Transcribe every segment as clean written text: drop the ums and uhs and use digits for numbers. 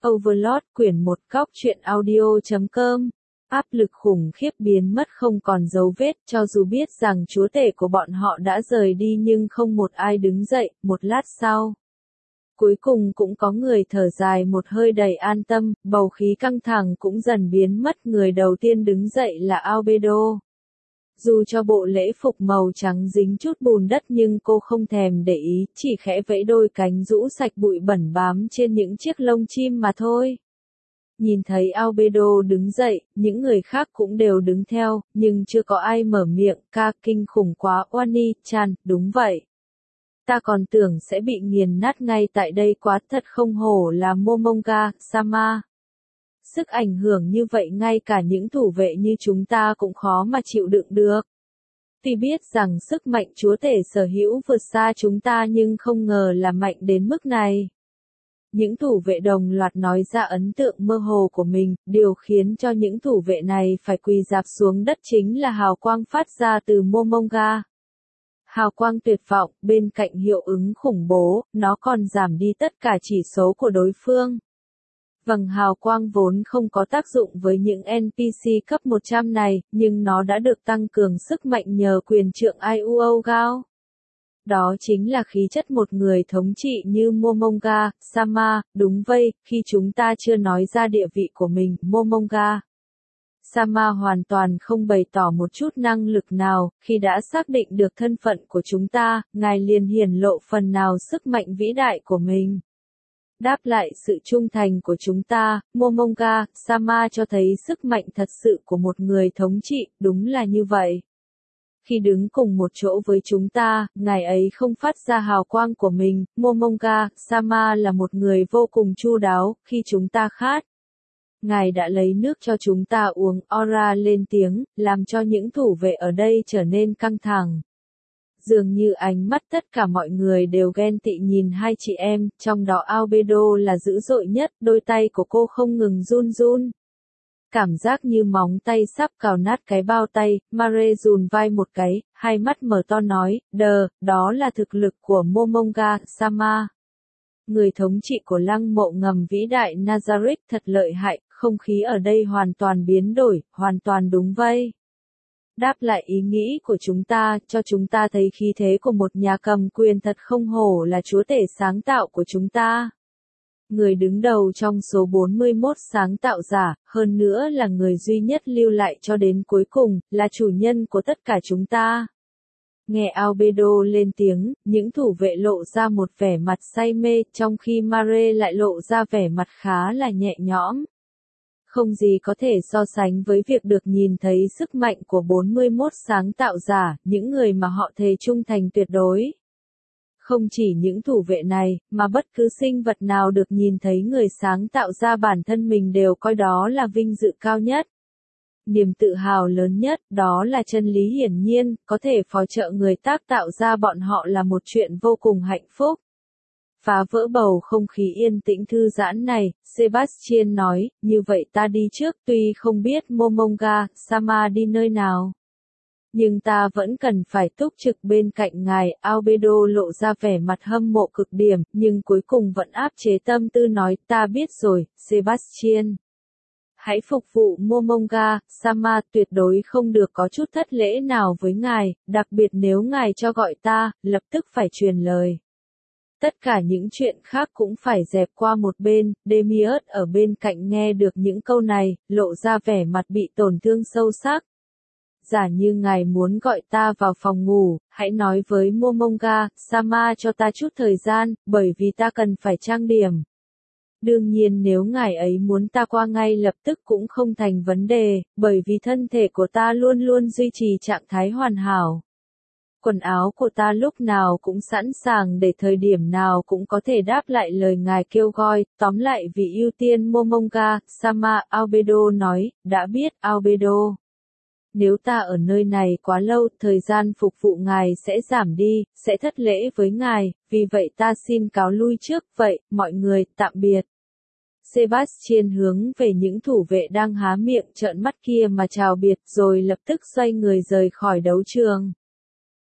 Overlord quyển 1 góc truyện audio.com. Áp lực khủng khiếp biến mất không còn dấu vết, cho dù biết rằng chúa tể của bọn họ đã rời đi nhưng không một ai đứng dậy. Một lát sau, cuối cùng cũng có người thở dài một hơi đầy an tâm, bầu khí căng thẳng cũng dần biến mất. Người đầu tiên đứng dậy là Albedo. Dù cho bộ lễ phục màu trắng dính chút bùn đất nhưng cô không thèm để ý, chỉ khẽ vẫy đôi cánh rũ sạch bụi bẩn bám trên những chiếc lông chim mà thôi. Nhìn thấy Albedo đứng dậy, những người khác cũng đều đứng theo, nhưng chưa có ai mở miệng. Ca, kinh khủng quá Oani-chan, đúng vậy. Ta còn tưởng sẽ bị nghiền nát ngay tại đây, quá thật không hổ là Momonga-sama. Sức ảnh hưởng như vậy ngay cả những thủ vệ như chúng ta cũng khó mà chịu đựng được. Tuy biết rằng sức mạnh chúa tể sở hữu vượt xa chúng ta nhưng không ngờ là mạnh đến mức này. Những thủ vệ đồng loạt nói ra ấn tượng mơ hồ của mình, điều khiến cho những thủ vệ này phải quỳ rạp xuống đất chính là hào quang phát ra từ Momonga. Hào quang tuyệt vọng, bên cạnh hiệu ứng khủng bố, nó còn giảm đi tất cả chỉ số của đối phương. Vầng hào quang vốn không có tác dụng với những NPC cấp 100 này, nhưng nó đã được tăng cường sức mạnh nhờ quyền trượng Iuo Gao. Đó chính là khí chất một người thống trị như Momonga, Sama, đúng vậy, khi chúng ta chưa nói ra địa vị của mình, Momonga. Sama hoàn toàn không bày tỏ một chút năng lực nào, khi đã xác định được thân phận của chúng ta, ngài liền hiển lộ phần nào sức mạnh vĩ đại của mình. Đáp lại sự trung thành của chúng ta, Momonga, Sama cho thấy sức mạnh thật sự của một người thống trị, đúng là như vậy. Khi đứng cùng một chỗ với chúng ta, ngài ấy không phát ra hào quang của mình, Momonga, Sama là một người vô cùng chu đáo, khi chúng ta khát. Ngài đã lấy nước cho chúng ta uống, Aura lên tiếng, làm cho những thủ vệ ở đây trở nên căng thẳng. Dường như ánh mắt tất cả mọi người đều ghen tị nhìn hai chị em, trong đó Albedo là dữ dội nhất, đôi tay của cô không ngừng run run. Cảm giác như móng tay sắp cào nát cái bao tay, Mare dùn vai một cái, hai mắt mở to nói, đó là thực lực của Momonga, Sama. Người thống trị của lăng mộ ngầm vĩ đại Nazareth thật lợi hại, không khí ở đây hoàn toàn biến đổi, hoàn toàn đúng vậy. Đáp lại ý nghĩ của chúng ta, cho chúng ta thấy khí thế của một nhà cầm quyền thật không hổ là chúa tể sáng tạo của chúng ta. Người đứng đầu trong số 41 sáng tạo giả, hơn nữa là người duy nhất lưu lại cho đến cuối cùng, là chủ nhân của tất cả chúng ta. Nghe Albedo lên tiếng, những thủ vệ lộ ra một vẻ mặt say mê, trong khi Mare lại lộ ra vẻ mặt khá là nhẹ nhõm. Không gì có thể so sánh với việc được nhìn thấy sức mạnh của 41 sáng tạo giả, những người mà họ thề trung thành tuyệt đối. Không chỉ những thủ vệ này, mà bất cứ sinh vật nào được nhìn thấy người sáng tạo ra bản thân mình đều coi đó là vinh dự cao nhất. Niềm tự hào lớn nhất, đó là chân lý hiển nhiên, có thể phò trợ người tác tạo ra bọn họ là một chuyện vô cùng hạnh phúc. Phá vỡ bầu không khí yên tĩnh thư giãn này, Sebastian nói, như vậy ta đi trước, tuy không biết Momonga, Sama đi nơi nào. Nhưng ta vẫn cần phải túc trực bên cạnh ngài. Albedo lộ ra vẻ mặt hâm mộ cực điểm, nhưng cuối cùng vẫn áp chế tâm tư nói, ta biết rồi, Sebastian. Hãy phục vụ Momonga, Sama, tuyệt đối không được có chút thất lễ nào với ngài, đặc biệt nếu ngài cho gọi ta, lập tức phải truyền lời. Tất cả những chuyện khác cũng phải dẹp qua một bên. Demiurge ở bên cạnh nghe được những câu này, lộ ra vẻ mặt bị tổn thương sâu sắc. Giả như ngài muốn gọi ta vào phòng ngủ, hãy nói với Momonga, Sama cho ta chút thời gian, bởi vì ta cần phải trang điểm. Đương nhiên nếu ngài ấy muốn ta qua ngay lập tức cũng không thành vấn đề, bởi vì thân thể của ta luôn luôn duy trì trạng thái hoàn hảo. Quần áo của ta lúc nào cũng sẵn sàng để thời điểm nào cũng có thể đáp lại lời ngài kêu gọi, tóm lại vì ưu tiên Momonga, Sama, Albedo nói, đã biết, Albedo. Nếu ta ở nơi này quá lâu, thời gian phục vụ ngài sẽ giảm đi, sẽ thất lễ với ngài, vì vậy ta xin cáo lui trước, vậy, mọi người, tạm biệt. Sebastian hướng về những thủ vệ đang há miệng trợn mắt kia mà chào biệt, rồi lập tức xoay người rời khỏi đấu trường.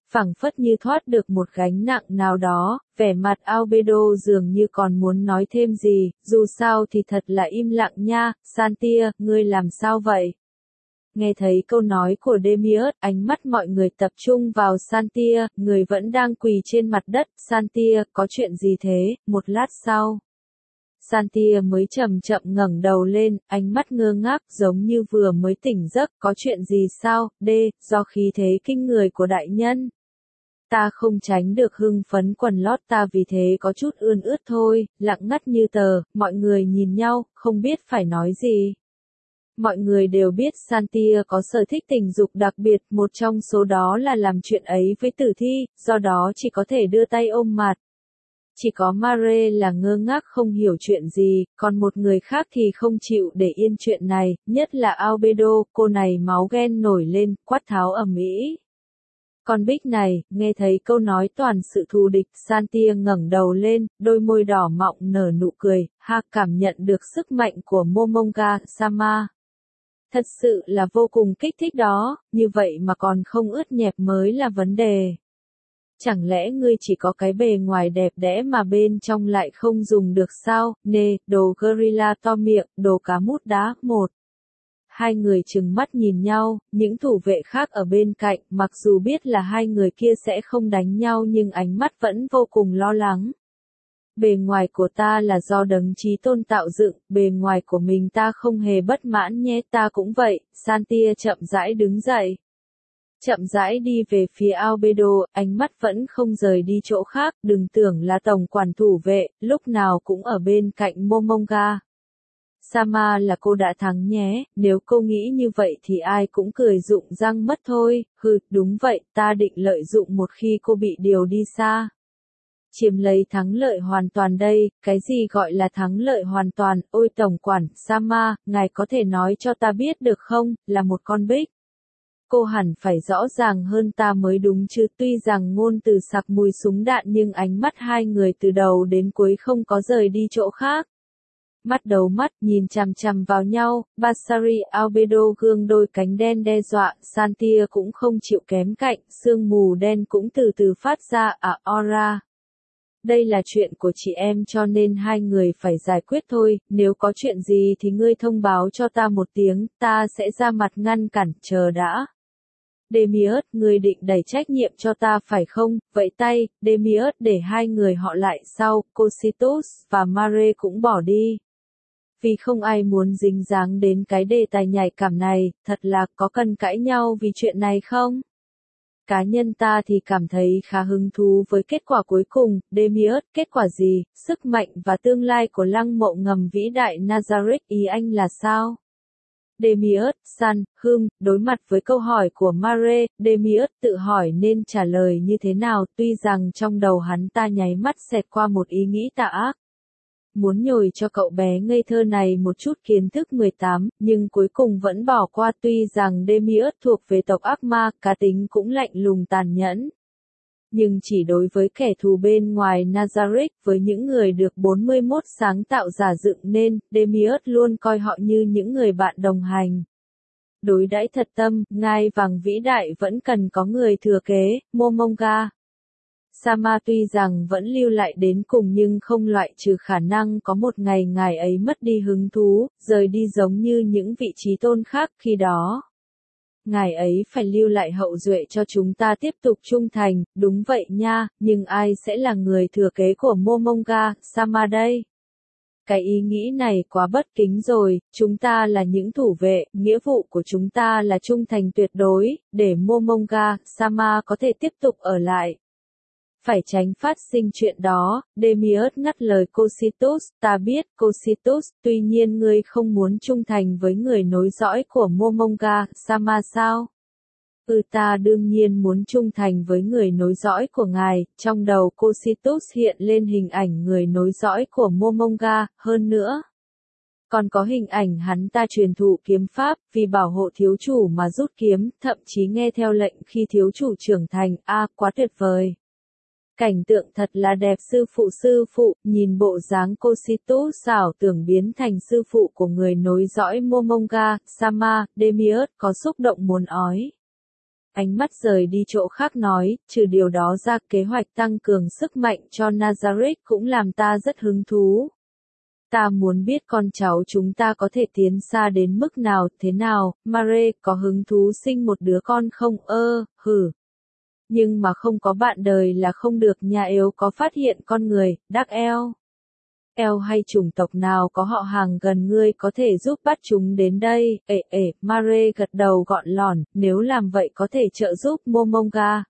Phảng phất như thoát được một gánh nặng nào đó, vẻ mặt Albedo dường như còn muốn nói thêm gì, dù sao thì thật là im lặng nha, Santia, ngươi làm sao vậy? Nghe thấy câu nói của Demiurge, ánh mắt mọi người tập trung vào Santia, người vẫn đang quỳ trên mặt đất, Santia, có chuyện gì thế? Một lát sau, Santia mới chậm chậm ngẩng đầu lên, ánh mắt ngơ ngác giống như vừa mới tỉnh giấc, có chuyện gì sao? Do khí thế kinh người của đại nhân. Ta không tránh được hưng phấn quần lót ta vì thế có chút ươn ướt thôi, lặng ngắt như tờ, mọi người nhìn nhau, không biết phải nói gì. Mọi người đều biết Santia có sở thích tình dục đặc biệt, một trong số đó là làm chuyện ấy với tử thi, do đó chỉ có thể đưa tay ôm mặt. Chỉ có Mare là ngơ ngác không hiểu chuyện gì, còn một người khác thì không chịu để yên chuyện này, nhất là Albedo, cô này máu ghen nổi lên, quát tháo ầm ĩ. Con Bích này, nghe thấy câu nói toàn sự thù địch, Santia ngẩng đầu lên, đôi môi đỏ mọng nở nụ cười, ha cảm nhận được sức mạnh của Momonga Sama. Thật sự là vô cùng kích thích đó, như vậy mà còn không ướt nhẹp mới là vấn đề. Chẳng lẽ ngươi chỉ có cái bề ngoài đẹp đẽ mà bên trong lại không dùng được sao? Nê, đồ gorilla to miệng, đồ cá mút đá, một. Hai người trừng mắt nhìn nhau, những thủ vệ khác ở bên cạnh, mặc dù biết là hai người kia sẽ không đánh nhau nhưng ánh mắt vẫn vô cùng lo lắng. Bề ngoài của ta là do đấng chí tôn tạo dựng, bề ngoài của mình ta không hề bất mãn nhé, ta cũng vậy, Santia chậm rãi đứng dậy. Chậm rãi đi về phía Albedo, ánh mắt vẫn không rời đi chỗ khác, đừng tưởng là tổng quản thủ vệ, lúc nào cũng ở bên cạnh Momonga. Sama là cô đã thắng nhé, nếu cô nghĩ như vậy thì ai cũng cười rụng răng mất thôi, đúng vậy, ta định lợi dụng một khi cô bị điều đi xa. Chiếm lấy thắng lợi hoàn toàn đây, cái gì gọi là thắng lợi hoàn toàn, ôi tổng quản, Sama, ngài có thể nói cho ta biết được không, là một con bích. Cô hẳn phải rõ ràng hơn ta mới đúng chứ, tuy rằng ngôn từ sặc mùi súng đạn nhưng ánh mắt hai người từ đầu đến cuối không có rời đi chỗ khác. Mắt đầu mắt nhìn chằm chằm vào nhau, Basari Albedo gương đôi cánh đen đe dọa, Santia cũng không chịu kém cạnh, sương mù đen cũng từ từ phát ra, aura. Đây là chuyện của chị em cho nên hai người phải giải quyết thôi, nếu có chuyện gì thì ngươi thông báo cho ta một tiếng, ta sẽ ra mặt ngăn cản, chờ đã. Demiurge, ngươi định đẩy trách nhiệm cho ta phải không? Vậy tay, Demiurge để hai người họ lại sau, Cositus và Mare cũng bỏ đi. Vì không ai muốn dính dáng đến cái đề tài nhạy cảm này, thật là có cần cãi nhau vì chuyện này không? Cá nhân ta thì cảm thấy khá hứng thú với kết quả cuối cùng, Demiurge, kết quả gì, sức mạnh và tương lai của lăng mộ ngầm vĩ đại Nazareth, ý anh là sao? Demiurge, đối mặt với câu hỏi của Mare, Demiurge tự hỏi nên trả lời như thế nào, tuy rằng trong đầu hắn ta nháy mắt xẹt qua một ý nghĩ tà ác. Muốn nhồi cho cậu bé ngây thơ này một chút kiến thức 18, nhưng cuối cùng vẫn bỏ qua, tuy rằng Demiurge thuộc về tộc ác ma, cá tính cũng lạnh lùng tàn nhẫn. Nhưng chỉ đối với kẻ thù bên ngoài Nazareth, với những người được 41 sáng tạo giả dựng nên, Demiurge luôn coi họ như những người bạn đồng hành. Đối đãi thật tâm, ngai vàng vĩ đại vẫn cần có người thừa kế, Momonga. Sama tuy rằng vẫn lưu lại đến cùng nhưng không loại trừ khả năng có một ngày ngài ấy mất đi hứng thú, rời đi giống như những vị trí tôn khác khi đó. Ngài ấy phải lưu lại hậu duệ cho chúng ta tiếp tục trung thành, đúng vậy nha, nhưng ai sẽ là người thừa kế của Momonga, Sama đây? Cái ý nghĩ này quá bất kính rồi, chúng ta là những thủ vệ, nghĩa vụ của chúng ta là trung thành tuyệt đối, để Momonga, Sama có thể tiếp tục ở lại. Phải tránh phát sinh chuyện đó, Demiurge ngắt lời Cositus, ta biết, Cositus, tuy nhiên ngươi không muốn trung thành với người nối dõi của Momonga, Sama sao? Ta đương nhiên muốn trung thành với người nối dõi của ngài, trong đầu Cositus hiện lên hình ảnh người nối dõi của Momonga, hơn nữa. Còn có hình ảnh hắn ta truyền thụ kiếm pháp, vì bảo hộ thiếu chủ mà rút kiếm, thậm chí nghe theo lệnh khi thiếu chủ trưởng thành, quá tuyệt vời. Cảnh tượng thật là đẹp, sư phụ, nhìn bộ dáng Cositus xảo tưởng biến thành sư phụ của người nối dõi Momonga, Sama, Demiurge có xúc động muốn ói. ánh mắt rời đi chỗ khác nói, trừ điều đó ra kế hoạch tăng cường sức mạnh cho Nazareth cũng làm ta rất hứng thú. Ta muốn biết con cháu chúng ta có thể tiến xa đến mức nào, thế nào, Mare, có hứng thú sinh một đứa con không? Hử. Nhưng mà không có bạn đời là không được nha. Nếu có phát hiện con người, Dark Elf hay chủng tộc nào có họ hàng gần ngươi có thể giúp bắt chúng đến đây. Mare gật đầu gọn lỏn, nếu làm vậy có thể trợ giúp Momonga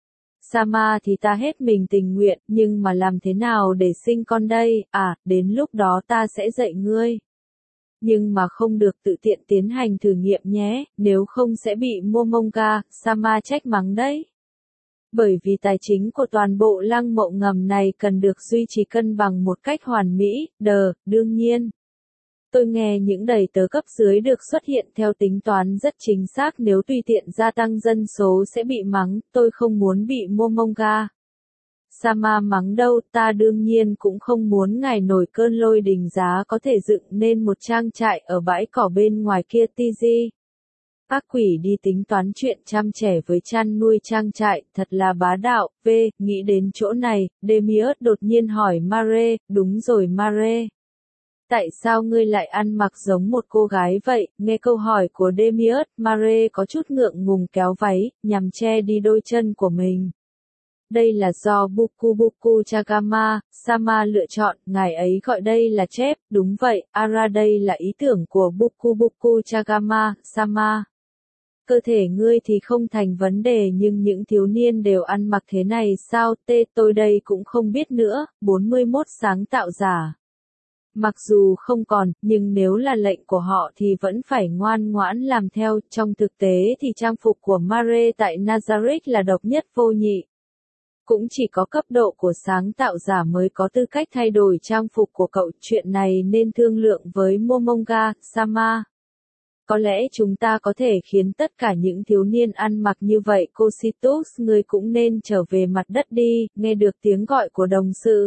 Sama thì ta hết mình tình nguyện, nhưng mà làm thế nào để sinh con đây? Đến lúc đó ta sẽ dạy ngươi. Nhưng mà không được tự tiện tiến hành thử nghiệm nhé, nếu không sẽ bị Momonga Sama trách mắng đấy. Bởi vì tài chính của toàn bộ lăng mộ ngầm này cần được duy trì cân bằng một cách hoàn mỹ, đương nhiên. Tôi nghe những đầy tớ cấp dưới được xuất hiện theo tính toán rất chính xác, nếu tùy tiện gia tăng dân số sẽ bị mắng, tôi không muốn bị Momonga Sama mắng đâu, ta đương nhiên cũng không muốn ngài nổi cơn lôi đình giá có thể dựng nên một trang trại ở bãi cỏ bên ngoài kia. TG. Ác quỷ đi tính toán chuyện chăm trẻ với chăn nuôi trang trại, thật là bá đạo. Nghĩ đến chỗ này, Demiurge đột nhiên hỏi Mare, đúng rồi Mare. Tại sao ngươi lại ăn mặc giống một cô gái vậy? Nghe câu hỏi của Demiurge, Mare có chút ngượng ngùng kéo váy, nhằm che đi đôi chân của mình. Đây là do Buku Chagama Sama lựa chọn, ngài ấy gọi đây là chép, đúng vậy, Ara đây là ý tưởng của Buku Chagama Sama. Cơ thể ngươi thì không thành vấn đề nhưng những thiếu niên đều ăn mặc thế này sao? Tôi đây cũng không biết nữa. 41 sáng tạo giả. Mặc dù không còn, nhưng nếu là lệnh của họ thì vẫn phải ngoan ngoãn làm theo. Trong thực tế thì trang phục của Mare tại Nazareth là độc nhất vô nhị. Cũng chỉ có cấp độ của sáng tạo giả mới có tư cách thay đổi trang phục của cậu. Chuyện này nên thương lượng với Momonga Sama. Có lẽ chúng ta có thể khiến tất cả những thiếu niên ăn mặc như vậy. Cositus, ngươi cũng nên trở về mặt đất đi. Nghe được tiếng gọi của đồng sự,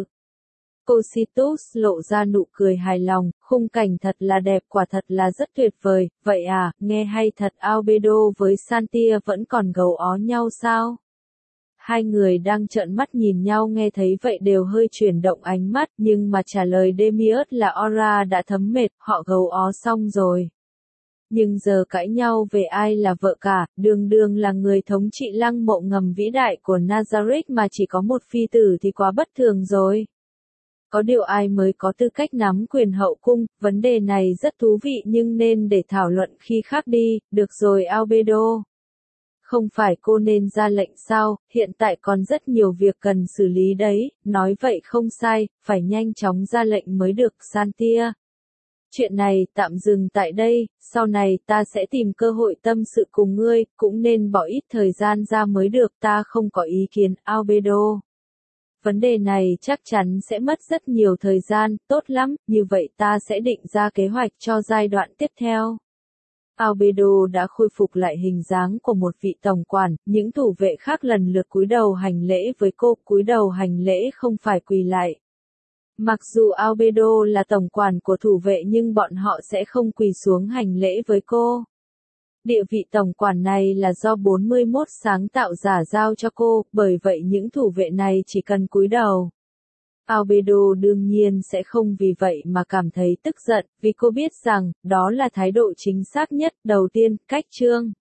Cositus lộ ra nụ cười hài lòng, khung cảnh thật là đẹp, quả thật là rất tuyệt vời. Vậy nghe hay thật. Albedo với Santia vẫn còn gấu ó nhau sao? Hai người đang trợn mắt nhìn nhau nghe thấy vậy đều hơi chuyển động ánh mắt, nhưng mà trả lời Demiurge là Aura đã thấm mệt, họ gấu ó xong rồi. Nhưng giờ cãi nhau về ai là vợ cả, đường là người thống trị lăng mộ ngầm vĩ đại của Nazareth mà chỉ có một phi tử thì quá bất thường rồi. Có điều ai mới có tư cách nắm quyền hậu cung, vấn đề này rất thú vị nhưng nên để thảo luận khi khác đi. Được rồi Albedo. Không phải cô nên ra lệnh sao, hiện tại còn rất nhiều việc cần xử lý đấy. Nói vậy không sai, phải nhanh chóng ra lệnh mới được. Santia. Chuyện này tạm dừng tại đây, sau này ta sẽ tìm cơ hội tâm sự cùng ngươi, cũng nên bỏ ít thời gian ra mới được. Ta không có ý kiến. Albedo. Vấn đề này chắc chắn sẽ mất rất nhiều thời gian, tốt lắm, như vậy ta sẽ định ra kế hoạch cho giai đoạn tiếp theo. Albedo đã khôi phục lại hình dáng của một vị tổng quản, những thủ vệ khác lần lượt cúi đầu hành lễ với cô, cúi đầu hành lễ không phải quỳ lại. Mặc dù Albedo là tổng quản của thủ vệ nhưng bọn họ sẽ không quỳ xuống hành lễ với cô. Địa vị tổng quản này là do 41 sáng tạo giả giao cho cô, bởi vậy những thủ vệ này chỉ cần cúi đầu. Albedo đương nhiên sẽ không vì vậy mà cảm thấy tức giận, vì cô biết rằng, đó là thái độ chính xác nhất. Đầu tiên, cách chương.